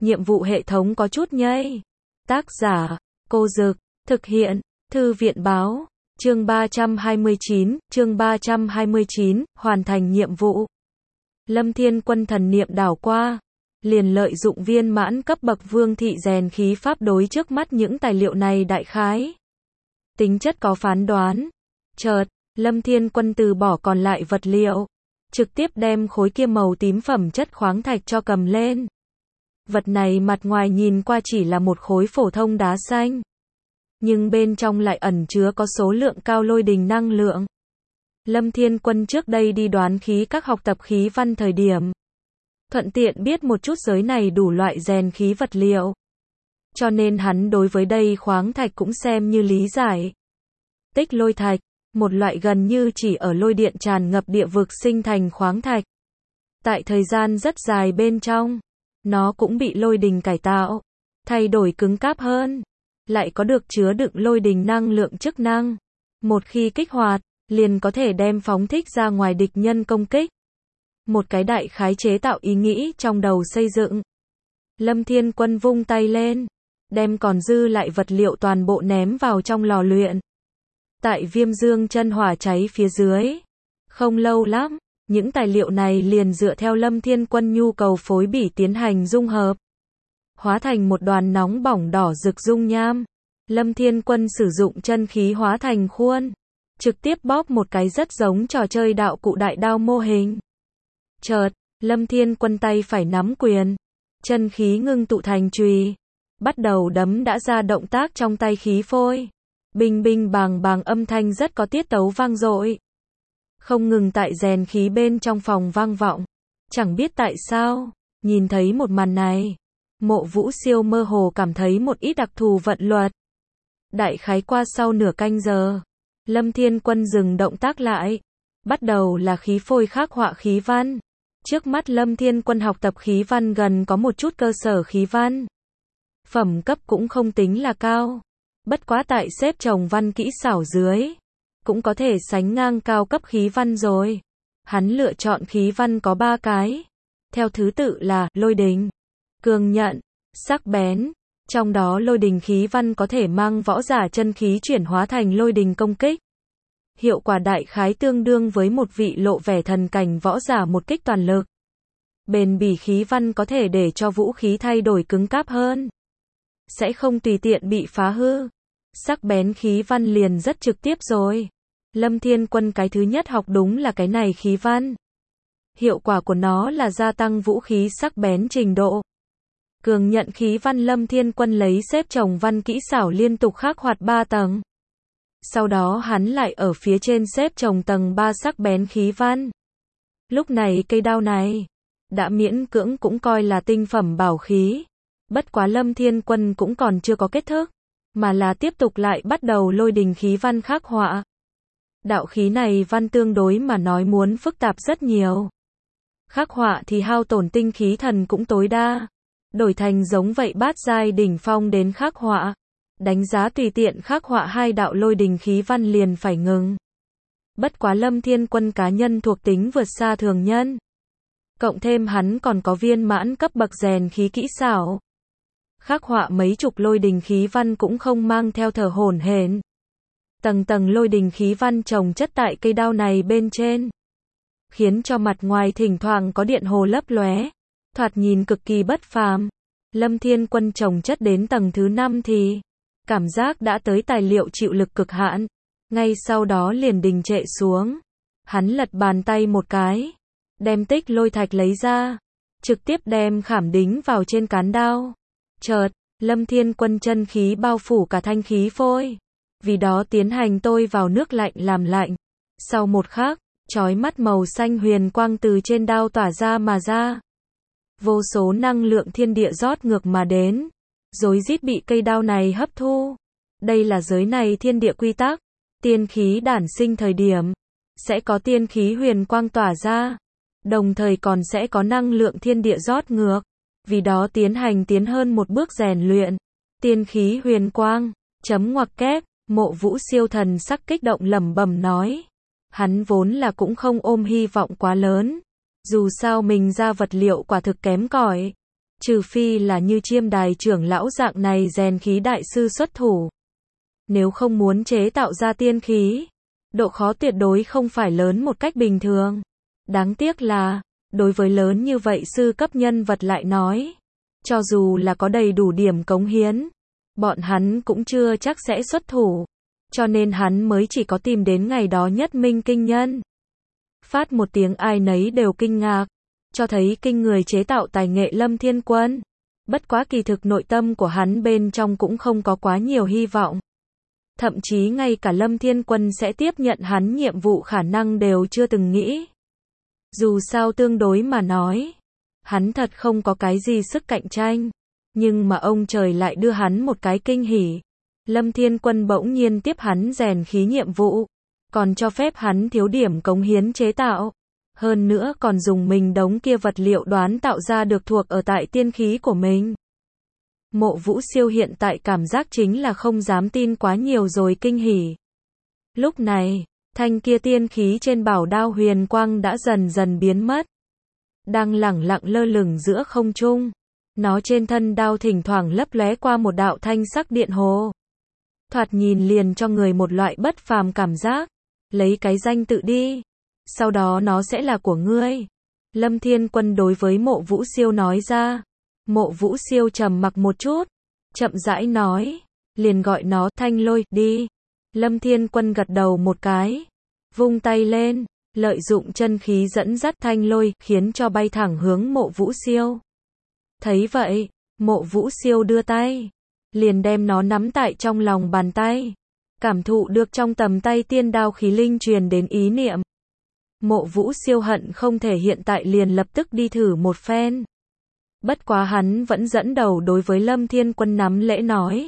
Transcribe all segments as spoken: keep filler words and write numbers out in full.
nhiệm vụ hệ thống có chút nhây. Tác giả, Cô Dực, thực hiện, Thư viện Báo, chương ba trăm hai mươi chín, chương ba trăm hai mươi chín, hoàn thành nhiệm vụ. Lâm Thiên Quân thần niệm đảo qua, liền lợi dụng viên mãn cấp bậc vương thị rèn khí pháp đối trước mắt những tài liệu này đại khái. Tính chất có phán đoán. Chợt, Lâm Thiên Quân từ bỏ còn lại vật liệu, trực tiếp đem khối kia màu tím phẩm chất khoáng thạch cho cầm lên. Vật này mặt ngoài nhìn qua chỉ là một khối phổ thông đá xanh, nhưng bên trong lại ẩn chứa có số lượng cao lôi đình năng lượng. Lâm Thiên Quân trước đây đi đoán khí các học tập khí văn thời điểm, thuận tiện biết một chút giới này đủ loại rèn khí vật liệu, cho nên hắn đối với đây khoáng thạch cũng xem như lý giải. Tích lôi thạch, một loại gần như chỉ ở lôi điện tràn ngập địa vực sinh thành khoáng thạch. Tại thời gian rất dài bên trong, nó cũng bị lôi đình cải tạo, thay đổi cứng cáp hơn, lại có được chứa đựng lôi đình năng lượng chức năng. Một khi kích hoạt, liền có thể đem phóng thích ra ngoài địch nhân công kích. Một cái đại khái chế tạo ý nghĩ trong đầu xây dựng. Lâm Thiên Quân vung tay lên, đem còn dư lại vật liệu toàn bộ ném vào trong lò luyện. Tại viêm dương chân hỏa cháy phía dưới, không lâu lắm, những tài liệu này liền dựa theo Lâm Thiên Quân nhu cầu phối bỉ tiến hành dung hợp, hóa thành một đoàn nóng bỏng đỏ rực dung nham. Lâm Thiên Quân sử dụng chân khí hóa thành khuôn, trực tiếp bóp một cái rất giống trò chơi đạo cụ đại đao mô hình. Chợt, Lâm Thiên Quân tay phải nắm quyền, chân khí ngưng tụ thành chùy, bắt đầu đấm đã ra động tác trong tay khí phôi. Binh binh bàng bàng âm thanh rất có tiết tấu vang dội, không ngừng tại rèn khí bên trong phòng vang vọng. Chẳng biết tại sao, nhìn thấy một màn này, Mộ Vũ Siêu mơ hồ cảm thấy một ít đặc thù vận luật. Đại khái qua sau nửa canh giờ, Lâm Thiên Quân dừng động tác lại, bắt đầu là khí phôi khắc họa khí văn. Trước mắt Lâm Thiên Quân học tập khí văn gần có một chút cơ sở khí văn, phẩm cấp cũng không tính là cao, bất quá tại xếp chồng văn kỹ xảo dưới, cũng có thể sánh ngang cao cấp khí văn rồi. Hắn lựa chọn khí văn có ba cái, theo thứ tự là lôi đình, cường nhận, sắc bén. Trong đó lôi đình khí văn có thể mang võ giả chân khí chuyển hóa thành lôi đình công kích. Hiệu quả đại khái tương đương với một vị lộ vẻ thần cảnh võ giả một kích toàn lực. Bền bỉ khí văn có thể để cho vũ khí thay đổi cứng cáp hơn, sẽ không tùy tiện bị phá hư. Sắc bén khí văn liền rất trực tiếp rồi. Lâm Thiên Quân cái thứ nhất học đúng là cái này khí văn. Hiệu quả của nó là gia tăng vũ khí sắc bén trình độ. Cường nhận khí văn Lâm Thiên Quân lấy xếp chồng văn kỹ xảo liên tục khắc hoạt ba tầng. Sau đó hắn lại ở phía trên xếp chồng tầng ba sắc bén khí văn. Lúc này cây đao này, đã miễn cưỡng cũng coi là tinh phẩm bảo khí. Bất quá Lâm Thiên Quân cũng còn chưa có kết thúc, mà là tiếp tục lại bắt đầu lôi đình khí văn khắc họa. Đạo khí này văn tương đối mà nói muốn phức tạp rất nhiều. Khắc họa thì hao tổn tinh khí thần cũng tối đa. Đổi thành giống vậy bát giai đỉnh phong đến khắc họa, đánh giá tùy tiện khắc họa hai đạo lôi đình khí văn liền phải ngừng. Bất quá Lâm Thiên Quân cá nhân thuộc tính vượt xa thường nhân, cộng thêm hắn còn có viên mãn cấp bậc rèn khí kỹ xảo, khắc họa mấy chục lôi đình khí văn cũng không mang theo thở hổn hển. Tầng tầng lôi đình khí văn chồng chất tại cây đao này bên trên, khiến cho mặt ngoài thỉnh thoảng có điện hồ lấp lóe, thoạt nhìn cực kỳ bất phàm. Lâm Thiên Quân chồng chất đến tầng thứ năm thì cảm giác đã tới tài liệu chịu lực cực hạn, ngay sau đó liền đình trệ xuống. Hắn lật bàn tay một cái, đem tích lôi thạch lấy ra, trực tiếp đem khảm đính vào trên cán đao. Chợt, Lâm Thiên Quân chân khí bao phủ cả thanh khí phôi, vì đó tiến hành tôi vào nước lạnh làm lạnh. Sau một khắc, chói mắt màu xanh huyền quang từ trên đao tỏa ra mà ra. Vô số năng lượng thiên địa rót ngược mà đến, rối rít bị cây đao này hấp thu. Đây là giới này thiên địa quy tắc, tiên khí đản sinh thời điểm, sẽ có tiên khí huyền quang tỏa ra, đồng thời còn sẽ có năng lượng thiên địa rót ngược, vì đó tiến hành tiến hơn một bước rèn luyện. Tiên khí huyền quang, chấm ngoặc kép, Mộ Vũ Siêu thần sắc kích động lẩm bẩm nói. Hắn vốn là cũng không ôm hy vọng quá lớn. Dù sao mình ra vật liệu quả thực kém cỏi. Trừ phi là như Chiêm Đài trưởng lão dạng này rèn khí đại sư xuất thủ. Nếu không muốn chế tạo ra tiên khí, độ khó tuyệt đối không phải lớn một cách bình thường. Đáng tiếc là, đối với lớn như vậy sư cấp nhân vật lại nói, cho dù là có đầy đủ điểm cống hiến, bọn hắn cũng chưa chắc sẽ xuất thủ, cho nên hắn mới chỉ có tìm đến ngày đó nhất minh kinh nhân. Phát một tiếng ai nấy đều kinh ngạc, cho thấy kinh người chế tạo tài nghệ Lâm Thiên Quân. Bất quá kỳ thực nội tâm của hắn bên trong cũng không có quá nhiều hy vọng. Thậm chí ngay cả Lâm Thiên Quân sẽ tiếp nhận hắn nhiệm vụ khả năng đều chưa từng nghĩ. Dù sao tương đối mà nói, hắn thật không có cái gì sức cạnh tranh, nhưng mà ông trời lại đưa hắn một cái kinh hỉ. Lâm Thiên Quân bỗng nhiên tiếp hắn rèn khí nhiệm vụ, còn cho phép hắn thiếu điểm cống hiến chế tạo. Hơn nữa còn dùng mình đống kia vật liệu đoán tạo ra được thuộc ở tại tiên khí của mình. Mộ Vũ Siêu hiện tại cảm giác chính là không dám tin quá nhiều rồi kinh hỉ. Lúc này, thanh kia tiên khí trên bảo đao huyền quang đã dần dần biến mất. Đang lẳng lặng lơ lửng giữa không trung. Nó trên thân đao thỉnh thoảng lấp lóe qua một đạo thanh sắc điện hồ. Thoạt nhìn liền cho người một loại bất phàm cảm giác. Lấy cái danh tự đi. Sau đó nó sẽ là của ngươi. Lâm Thiên Quân đối với Mộ Vũ Siêu nói ra. Mộ Vũ Siêu trầm mặc một chút, chậm rãi nói, liền gọi nó Thanh Lôi đi. Lâm Thiên Quân gật đầu một cái, vung tay lên, lợi dụng chân khí dẫn dắt Thanh Lôi, khiến cho bay thẳng hướng Mộ Vũ Siêu. Thấy vậy, Mộ Vũ Siêu đưa tay, liền đem nó nắm tại trong lòng bàn tay, cảm thụ được trong tầm tay tiên đao khí linh truyền đến ý niệm. Mộ Vũ Siêu hận không thể hiện tại liền lập tức đi thử một phen. Bất quá hắn vẫn dẫn đầu đối với Lâm Thiên Quân nắm lễ nói.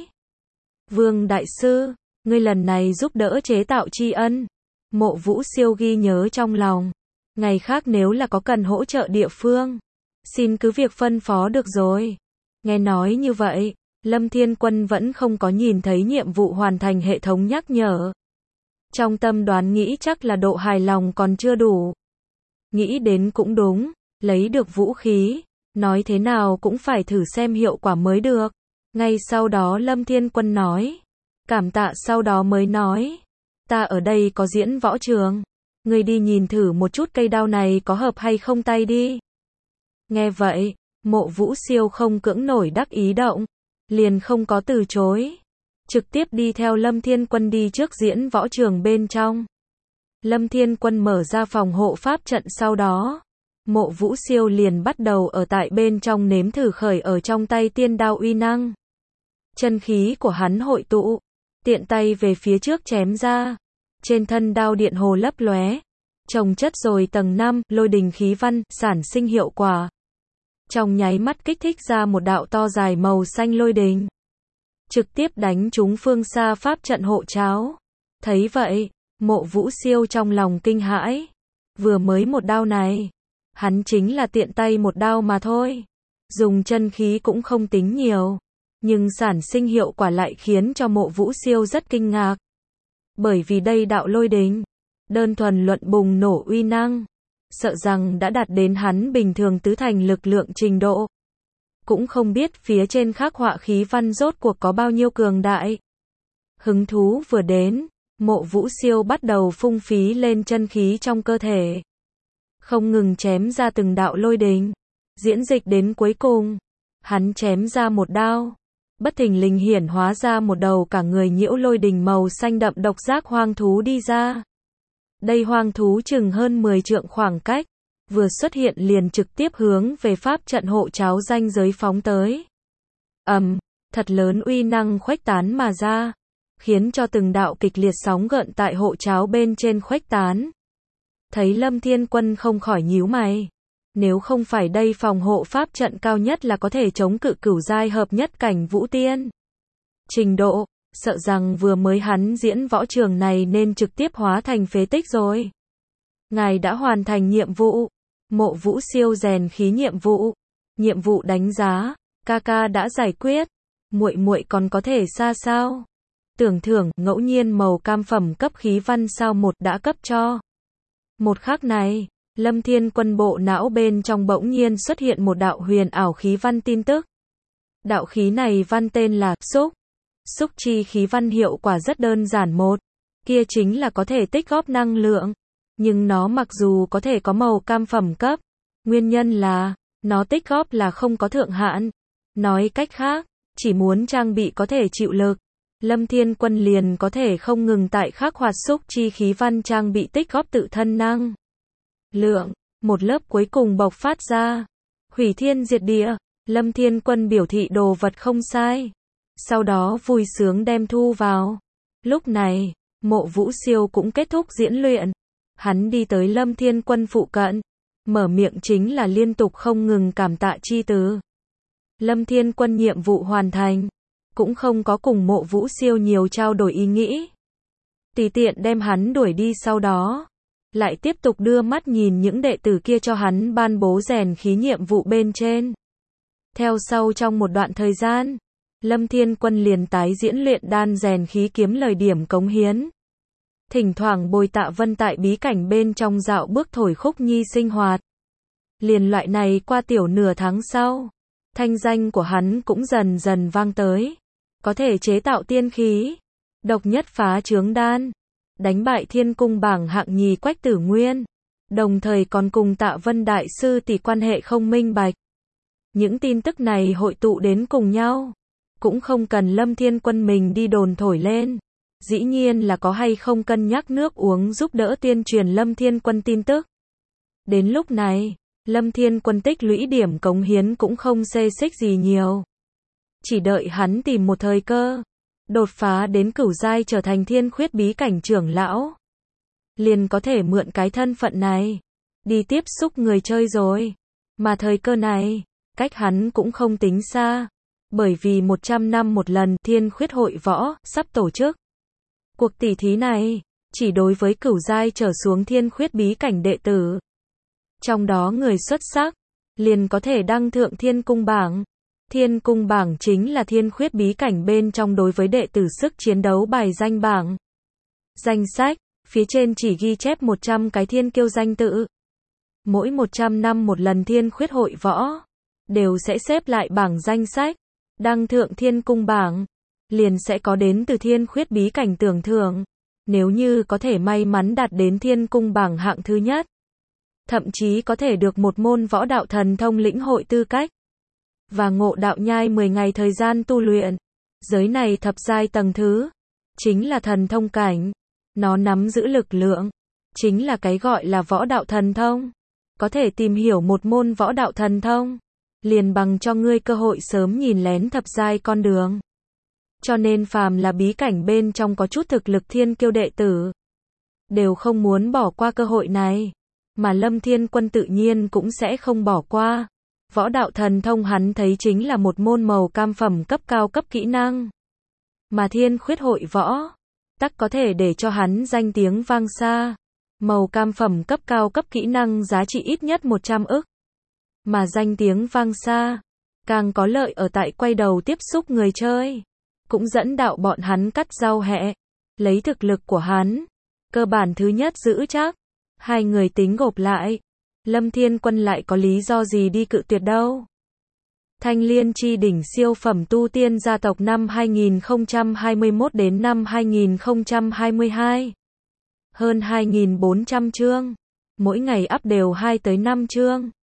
Vương Đại Sư, ngươi lần này giúp đỡ chế tạo tri ân. Mộ Vũ Siêu ghi nhớ trong lòng. Ngày khác nếu là có cần hỗ trợ địa phương, xin cứ việc phân phó được rồi. Nghe nói như vậy, Lâm Thiên Quân vẫn không có nhìn thấy nhiệm vụ hoàn thành hệ thống nhắc nhở. Trong tâm đoán nghĩ chắc là độ hài lòng còn chưa đủ. Nghĩ đến cũng đúng, lấy được vũ khí. Nói thế nào cũng phải thử xem hiệu quả mới được. Ngay sau đó Lâm Thiên Quân nói. Cảm tạ sau đó mới nói. Ta ở đây có diễn võ trường. Ngươi đi nhìn thử một chút cây đao này có hợp hay không tay đi. Nghe vậy, Mộ Vũ Siêu không cưỡng nổi đắc ý động. Liền không có từ chối. Trực tiếp đi theo Lâm Thiên Quân đi trước diễn võ trường bên trong. Lâm Thiên Quân mở ra phòng hộ pháp trận sau đó. Mộ Vũ Siêu liền bắt đầu ở tại bên trong nếm thử khởi ở trong tay tiên đao uy năng. Chân khí của hắn hội tụ, tiện tay về phía trước chém ra. Trên thân đao điện hồ lấp lóe, chồng chất rồi tầng năm, lôi đình khí văn, sản sinh hiệu quả. Trong nháy mắt kích thích ra một đạo to dài màu xanh lôi đình. Trực tiếp đánh trúng phương xa pháp trận hộ cháo. Thấy vậy, Mộ Vũ Siêu trong lòng kinh hãi. Vừa mới một đao này, hắn chính là tiện tay một đao mà thôi. Dùng chân khí cũng không tính nhiều. Nhưng sản sinh hiệu quả lại khiến cho Mộ Vũ Siêu rất kinh ngạc. Bởi vì đây đạo lôi đình, đơn thuần luận bùng nổ uy năng, sợ rằng đã đạt đến hắn bình thường tứ thành lực lượng trình độ. Cũng không biết phía trên khắc họa khí văn rốt cuộc có bao nhiêu cường đại. Hứng thú vừa đến, Mộ Vũ Siêu bắt đầu phung phí lên chân khí trong cơ thể. Không ngừng chém ra từng đạo lôi đình. Diễn dịch đến cuối cùng, hắn chém ra một đao. Bất thình lình hiển hóa ra một đầu cả người nhiễu lôi đình màu xanh đậm độc giác hoang thú đi ra. Đây hoang thú chừng hơn mười trượng khoảng cách. Vừa xuất hiện liền trực tiếp hướng về pháp trận hộ cháo ranh giới phóng tới. Ầm, um, thật lớn uy năng khuếch tán mà ra. Khiến cho từng đạo kịch liệt sóng gợn tại hộ cháo bên trên khuếch tán. Thấy Lâm Thiên Quân không khỏi nhíu mày. Nếu không phải đây phòng hộ pháp trận cao nhất là có thể chống cự cửu giai hợp nhất cảnh vũ tiên. Trình độ, sợ rằng vừa mới hắn diễn võ trường này nên trực tiếp hóa thành phế tích rồi. Ngài đã hoàn thành nhiệm vụ. Mộ Vũ Siêu rèn khí nhiệm vụ. Nhiệm vụ đánh giá, ca ca đã giải quyết. Muội muội còn có thể xa sao? Tưởng thưởng, ngẫu nhiên màu cam phẩm cấp khí văn sao một đã cấp cho. Một khắc này, Lâm Thiên Quân bộ não bên trong bỗng nhiên xuất hiện một đạo huyền ảo khí văn tin tức. Đạo khí này văn tên là xúc. Xúc chi khí văn hiệu quả rất đơn giản một. Kia chính là có thể tích góp năng lượng. Nhưng nó mặc dù có thể có màu cam phẩm cấp. Nguyên nhân là, nó tích góp là không có thượng hạn. Nói cách khác, chỉ muốn trang bị có thể chịu lực. Lâm Thiên Quân liền có thể không ngừng tại khắc hoạt xúc chi khí văn trang bị tích góp tự thân năng lượng. Một lớp cuối cùng bộc phát ra. Hủy thiên diệt địa. Lâm Thiên Quân biểu thị đồ vật không sai. Sau đó vui sướng đem thu vào. Lúc này, Mộ Vũ Siêu cũng kết thúc diễn luyện. Hắn đi tới Lâm Thiên Quân phụ cận. Mở miệng chính là liên tục không ngừng cảm tạ chi từ. Lâm Thiên Quân nhiệm vụ hoàn thành. Cũng không có cùng Mộ Vũ Siêu nhiều trao đổi ý nghĩ. Tùy tiện đem hắn đuổi đi sau đó. Lại tiếp tục đưa mắt nhìn những đệ tử kia cho hắn ban bố rèn khí nhiệm vụ bên trên. Theo sau trong một đoạn thời gian, Lâm Thiên Quân liền tái diễn luyện đan rèn khí kiếm lời điểm cống hiến. Thỉnh thoảng bồi Tạ Vân tại bí cảnh bên trong dạo bước thổi khúc nhi sinh hoạt. Liền loại này qua tiểu nửa tháng sau, thanh danh của hắn cũng dần dần vang tới. Có thể chế tạo tiên khí, độc nhất phá chướng đan, đánh bại thiên cung bảng hạng nhì Quách Tử Nguyên, đồng thời còn cùng Tạ Vân đại sư tỷ quan hệ không minh bạch. Những tin tức này hội tụ đến cùng nhau, cũng không cần Lâm Thiên Quân mình đi đồn thổi lên. Dĩ nhiên là có hay không cân nhắc nước uống giúp đỡ tuyên truyền Lâm Thiên Quân tin tức. Đến lúc này, Lâm Thiên Quân tích lũy điểm cống hiến cũng không xê xích gì nhiều. Chỉ đợi hắn tìm một thời cơ, đột phá đến cửu giai trở thành Thiên Khuyết bí cảnh trưởng lão. Liền có thể mượn cái thân phận này, đi tiếp xúc người chơi rồi. Mà thời cơ này, cách hắn cũng không tính xa. Bởi vì một trăm năm một lần Thiên Khuyết hội võ sắp tổ chức. Cuộc tỷ thí này, chỉ đối với cửu giai trở xuống Thiên Khuyết bí cảnh đệ tử. Trong đó người xuất sắc, liền có thể đăng thượng Thiên Cung bảng. Thiên Cung bảng chính là Thiên Khuyết bí cảnh bên trong đối với đệ tử sức chiến đấu bài danh bảng. Danh sách, phía trên chỉ ghi chép một trăm cái thiên kiêu danh tự. Mỗi một trăm năm một lần Thiên Khuyết hội võ, đều sẽ xếp lại bảng danh sách. Đăng thượng Thiên Cung bảng, liền sẽ có đến từ Thiên Khuyết bí cảnh tưởng thưởng. Nếu như có thể may mắn đạt đến Thiên Cung bảng hạng thứ nhất, thậm chí có thể được một môn võ đạo thần thông lĩnh hội tư cách. Và ngộ đạo nhai mười ngày thời gian tu luyện. Giới này thập giai tầng thứ, chính là thần thông cảnh. Nó nắm giữ lực lượng, chính là cái gọi là võ đạo thần thông. Có thể tìm hiểu một môn võ đạo thần thông, liền bằng cho ngươi cơ hội sớm nhìn lén thập giai con đường. Cho nên phàm là bí cảnh bên trong có chút thực lực thiên kiêu đệ tử, đều không muốn bỏ qua cơ hội này. Mà Lâm Thiên Quân tự nhiên cũng sẽ không bỏ qua. Võ đạo thần thông hắn thấy chính là một môn màu cam phẩm cấp cao cấp kỹ năng. Mà Thiên Khuyết hội võ, tắc có thể để cho hắn danh tiếng vang xa. Màu cam phẩm cấp cao cấp kỹ năng giá trị ít nhất một trăm ức. Mà danh tiếng vang xa, càng có lợi ở tại quay đầu tiếp xúc người chơi. Cũng dẫn đạo bọn hắn cắt rau hẹ. Lấy thực lực của hắn, cơ bản thứ nhất giữ chắc. Hai người tính gộp lại, Lâm Thiên Quân lại có lý do gì đi cự tuyệt đâu. Thanh Liên chi đỉnh siêu phẩm tu tiên gia tộc năm hai nghìn không trăm hai mươi mốt đến năm hai nghìn không trăm hai mươi hai. Hơn hai nghìn bốn trăm chương. Mỗi ngày up đều hai tới năm chương.